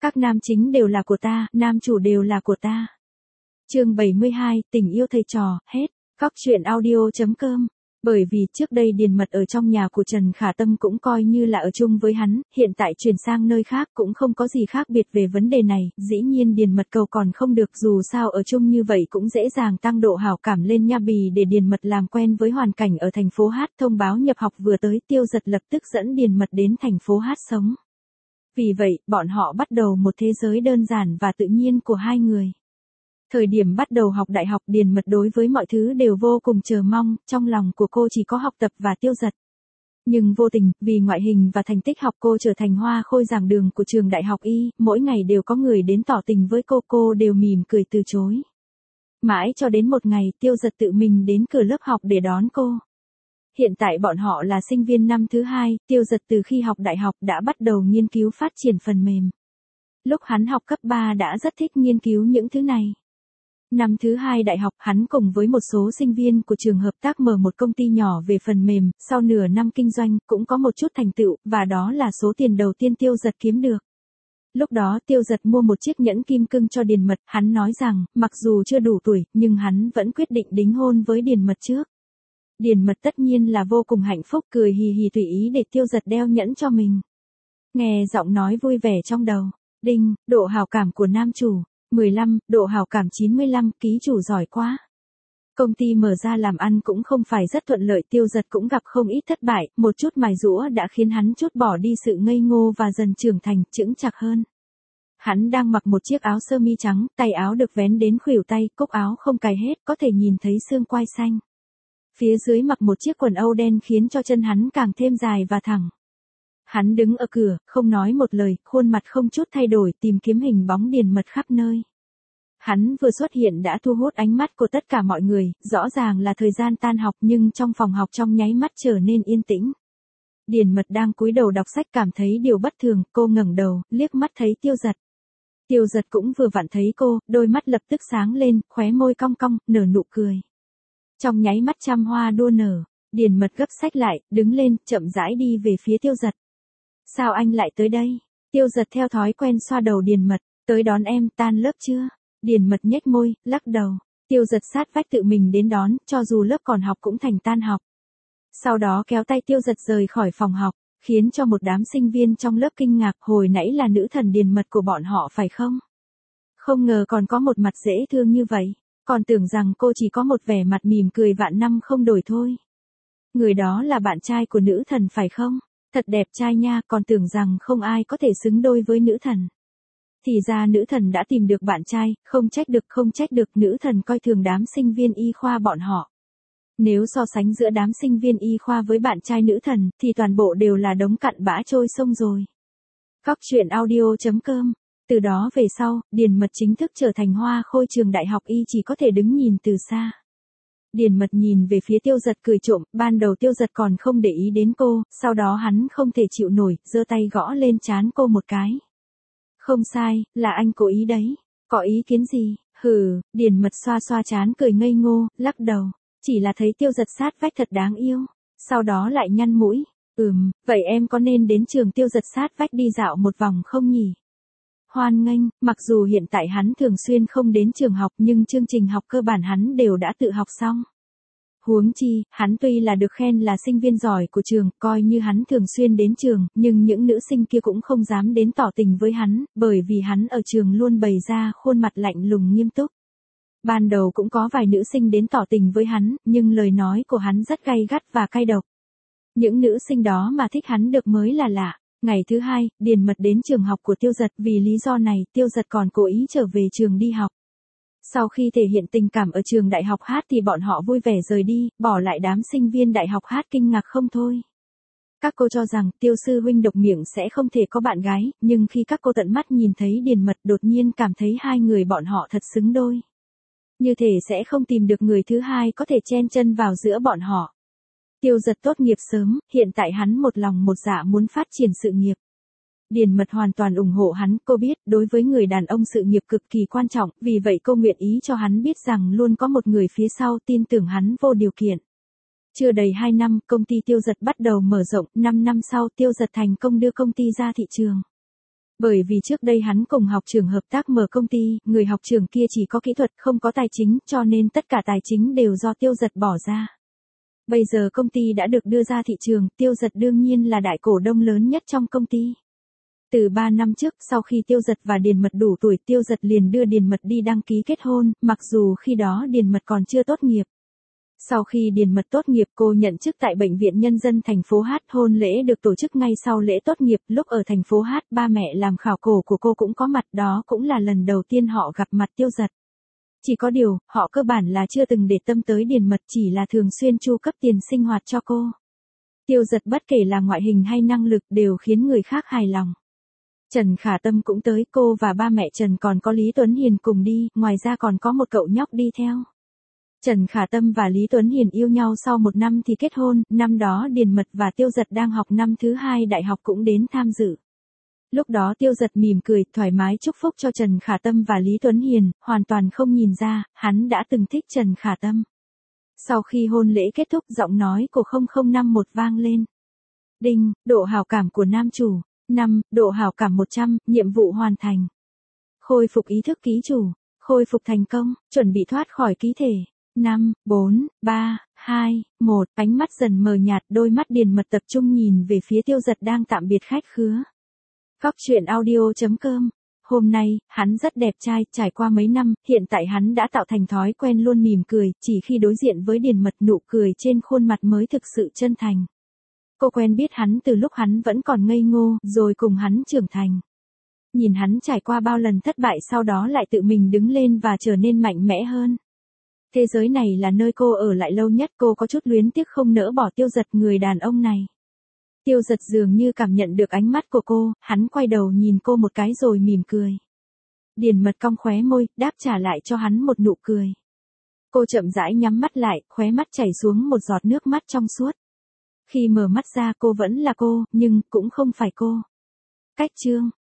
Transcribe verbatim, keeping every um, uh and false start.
Các nam chính đều là của ta, nam chủ đều là của ta. Chương bảy mươi hai, tình yêu thầy trò, hết. Góc truyện audio chấm com. Bởi vì trước đây Điền Mật ở trong nhà của Trần Khả Tâm cũng coi như là ở chung với hắn, hiện tại chuyển sang nơi khác cũng không có gì khác biệt về vấn đề này, dĩ nhiên Điền Mật cầu còn không được, dù sao ở chung như vậy cũng dễ dàng tăng độ hảo cảm lên nha. Bì để Điền Mật làm quen với hoàn cảnh ở thành phố Hát, thông báo nhập học vừa tới, Tiêu Giật lập tức dẫn Điền Mật đến thành phố Hát sống. Vì vậy, bọn họ bắt đầu một thế giới đơn giản và tự nhiên của hai người. Thời điểm bắt đầu học đại học, Điền Mật đối với mọi thứ đều vô cùng chờ mong, trong lòng của cô chỉ có học tập và Tiêu Giật. Nhưng vô tình, vì ngoại hình và thành tích học cô trở thành hoa khôi giảng đường của trường đại học Y, mỗi ngày đều có người đến tỏ tình với cô, cô đều mỉm cười từ chối. Mãi cho đến một ngày, Tiêu Giật tự mình đến cửa lớp học để đón cô. Hiện tại bọn họ là sinh viên năm thứ hai, Tiêu Giật từ khi học đại học đã bắt đầu nghiên cứu phát triển phần mềm. Lúc hắn học cấp ba đã rất thích nghiên cứu những thứ này. Năm thứ hai đại học, hắn cùng với một số sinh viên của trường hợp tác mở một công ty nhỏ về phần mềm, sau nửa năm kinh doanh, cũng có một chút thành tựu, và đó là số tiền đầu tiên Tiêu Giật kiếm được. Lúc đó Tiêu Giật mua một chiếc nhẫn kim cương cho Điền Mật, hắn nói rằng, mặc dù chưa đủ tuổi, nhưng hắn vẫn quyết định đính hôn với Điền Mật trước. Điền Mật tất nhiên là vô cùng hạnh phúc, cười hì hì tùy ý để Tiêu Giật đeo nhẫn cho mình. Nghe giọng nói vui vẻ trong đầu, đinh, độ hảo cảm của nam chủ. mười lăm, độ hảo cảm chín mươi lăm, ký chủ giỏi quá. Công ty mở ra làm ăn cũng không phải rất thuận lợi, Tiêu Giật cũng gặp không ít thất bại, một chút mài giũa đã khiến hắn trút bỏ đi sự ngây ngô và dần trưởng thành, chững chạc hơn. Hắn đang mặc một chiếc áo sơ mi trắng, tay áo được vén đến khuỷu tay, cúc áo không cài hết, có thể nhìn thấy xương quai xanh. Phía dưới mặc một chiếc quần âu đen khiến cho chân hắn càng thêm dài và thẳng. Hắn đứng ở cửa, không nói một lời, khuôn mặt không chút thay đổi, tìm kiếm hình bóng Điền Mật khắp nơi. Hắn vừa xuất hiện đã thu hút ánh mắt của tất cả mọi người, rõ ràng là thời gian tan học nhưng trong phòng học trong nháy mắt trở nên yên tĩnh. Điền Mật đang cúi đầu đọc sách cảm thấy điều bất thường, cô ngẩng đầu, liếc mắt thấy Tiêu Giật. Tiêu Giật cũng vừa vặn thấy cô, đôi mắt lập tức sáng lên, khóe môi cong cong, nở nụ cười. Trong nháy mắt trăm hoa đua nở, Điền Mật gấp sách lại, đứng lên, chậm rãi đi về phía Tiêu Giật. Sao anh lại tới đây? Tiêu Giật theo thói quen xoa đầu Điền Mật, tới đón em, tan lớp chưa? Điền Mật nhếch môi, lắc đầu. Tiêu Giật sát vách tự mình đến đón, cho dù lớp còn học cũng thành tan học. Sau đó kéo tay Tiêu Giật rời khỏi phòng học, khiến cho một đám sinh viên trong lớp kinh ngạc, hồi nãy là nữ thần Điền Mật của bọn họ phải không? Không ngờ còn có một mặt dễ thương như vậy, còn tưởng rằng cô chỉ có một vẻ mặt mỉm cười vạn năm không đổi thôi. Người đó là bạn trai của nữ thần phải không? Thật đẹp trai nha, còn tưởng rằng không ai có thể xứng đôi với nữ thần. Thì ra nữ thần đã tìm được bạn trai, không trách được không trách được, nữ thần coi thường đám sinh viên y khoa bọn họ. Nếu so sánh giữa đám sinh viên y khoa với bạn trai nữ thần, thì toàn bộ đều là đống cặn bã trôi sông rồi. Góc truyện audio chấm com. Từ đó về sau, Điền Mật chính thức trở thành hoa khôi trường đại học Y, chỉ có thể đứng nhìn từ xa. Điền Mật nhìn về phía Tiêu Giật cười trộm, ban đầu Tiêu Giật còn không để ý đến cô, sau đó hắn không thể chịu nổi, giơ tay gõ lên trán cô một cái. Không sai, là anh cố ý đấy. Có ý kiến gì? Hừ, Điền Mật xoa xoa trán cười ngây ngô, lắc đầu. Chỉ là thấy Tiêu Giật sát vách thật đáng yêu. Sau đó lại nhăn mũi. Ừm, vậy em có nên đến trường Tiêu Giật sát vách đi dạo một vòng không nhỉ? Hoan nghênh, mặc dù hiện tại hắn thường xuyên không đến trường học nhưng chương trình học cơ bản hắn đều đã tự học xong. Huống chi, hắn tuy là được khen là sinh viên giỏi của trường, coi như hắn thường xuyên đến trường, nhưng những nữ sinh kia cũng không dám đến tỏ tình với hắn, bởi vì hắn ở trường luôn bày ra khuôn mặt lạnh lùng nghiêm túc. Ban đầu cũng có vài nữ sinh đến tỏ tình với hắn, nhưng lời nói của hắn rất gay gắt và cay độc. Những nữ sinh đó mà thích hắn được mới là lạ. Ngày thứ hai, Điền Mật đến trường học của Tiêu Giật, vì lý do này, Tiêu Giật còn cố ý trở về trường đi học. Sau khi thể hiện tình cảm ở trường đại học Hát thì bọn họ vui vẻ rời đi, bỏ lại đám sinh viên đại học Hát kinh ngạc không thôi. Các cô cho rằng Tiêu sư huynh độc miệng sẽ không thể có bạn gái, nhưng khi các cô tận mắt nhìn thấy Điền Mật đột nhiên cảm thấy hai người bọn họ thật xứng đôi. Như thể sẽ không tìm được người thứ hai có thể chen chân vào giữa bọn họ. Tiêu Giật tốt nghiệp sớm, hiện tại hắn một lòng một dạ muốn phát triển sự nghiệp. Điền Mật hoàn toàn ủng hộ hắn, cô biết, đối với người đàn ông sự nghiệp cực kỳ quan trọng, vì vậy cô nguyện ý cho hắn biết rằng luôn có một người phía sau tin tưởng hắn vô điều kiện. Chưa đầy hai năm, công ty Tiêu Giật bắt đầu mở rộng, năm năm sau Tiêu Giật thành công đưa công ty ra thị trường. Bởi vì trước đây hắn cùng học trưởng hợp tác mở công ty, người học trưởng kia chỉ có kỹ thuật không có tài chính, cho nên tất cả tài chính đều do Tiêu Dật bỏ ra. Bây giờ công ty đã được đưa ra thị trường, Tiêu Dật đương nhiên là đại cổ đông lớn nhất trong công ty. Từ ba năm trước, sau khi Tiêu Dật và Điền Mật đủ tuổi, Tiêu Dật liền đưa Điền Mật đi đăng ký kết hôn, mặc dù khi đó Điền Mật còn chưa tốt nghiệp. Sau khi Điền Mật tốt nghiệp, cô nhận chức tại Bệnh viện Nhân dân thành phố H, hôn lễ được tổ chức ngay sau lễ tốt nghiệp, lúc ở thành phố H, ba mẹ làm khảo cổ của cô cũng có mặt, đó cũng là lần đầu tiên họ gặp mặt Tiêu Dật. Chỉ có điều, họ cơ bản là chưa từng để tâm tới Điền Mật, chỉ là thường xuyên chu cấp tiền sinh hoạt cho cô. Tiêu Dật bất kể là ngoại hình hay năng lực đều khiến người khác hài lòng. Trần Khả Tâm cũng tới, cô và ba mẹ Trần còn có Lý Tuấn Hiền cùng đi, ngoài ra còn có một cậu nhóc đi theo. Trần Khả Tâm và Lý Tuấn Hiền yêu nhau sau một năm thì kết hôn, năm đó Điền Mật và Tiêu Dật đang học năm thứ hai đại học cũng đến tham dự. Lúc đó Tiêu Dật mỉm cười, thoải mái chúc phúc cho Trần Khả Tâm và Lý Tuấn Hiền, hoàn toàn không nhìn ra, hắn đã từng thích Trần Khả Tâm. Sau khi hôn lễ kết thúc, giọng nói của không không năm một vang lên. Đinh, độ hảo cảm của nam chủ. năm, độ hảo cảm một trăm, nhiệm vụ hoàn thành. Khôi phục ý thức ký chủ. Khôi phục thành công, chuẩn bị thoát khỏi ký thể. năm, bốn, ba, hai, một, ánh mắt dần mờ nhạt, đôi mắt Điền Mật tập trung nhìn về phía Tiêu Dật đang tạm biệt khách khứa. Góc truyện audio chấm com. Hôm nay, hắn rất đẹp trai, trải qua mấy năm, hiện tại hắn đã tạo thành thói quen luôn mỉm cười, chỉ khi đối diện với Điền Mật nụ cười trên khuôn mặt mới thực sự chân thành. Cô quen biết hắn từ lúc hắn vẫn còn ngây ngô, rồi cùng hắn trưởng thành. Nhìn hắn trải qua bao lần thất bại, sau đó lại tự mình đứng lên và trở nên mạnh mẽ hơn. Thế giới này là nơi cô ở lại lâu nhất, cô có chút luyến tiếc không nỡ bỏ Tiêu Dật, người đàn ông này. Tiêu Dật dường như cảm nhận được ánh mắt của cô, hắn quay đầu nhìn cô một cái rồi mỉm cười. Điền Mật cong khóe môi, đáp trả lại cho hắn một nụ cười. Cô chậm rãi nhắm mắt lại, khóe mắt chảy xuống một giọt nước mắt trong suốt. Khi mở mắt ra cô vẫn là cô, nhưng cũng không phải cô. Cách chương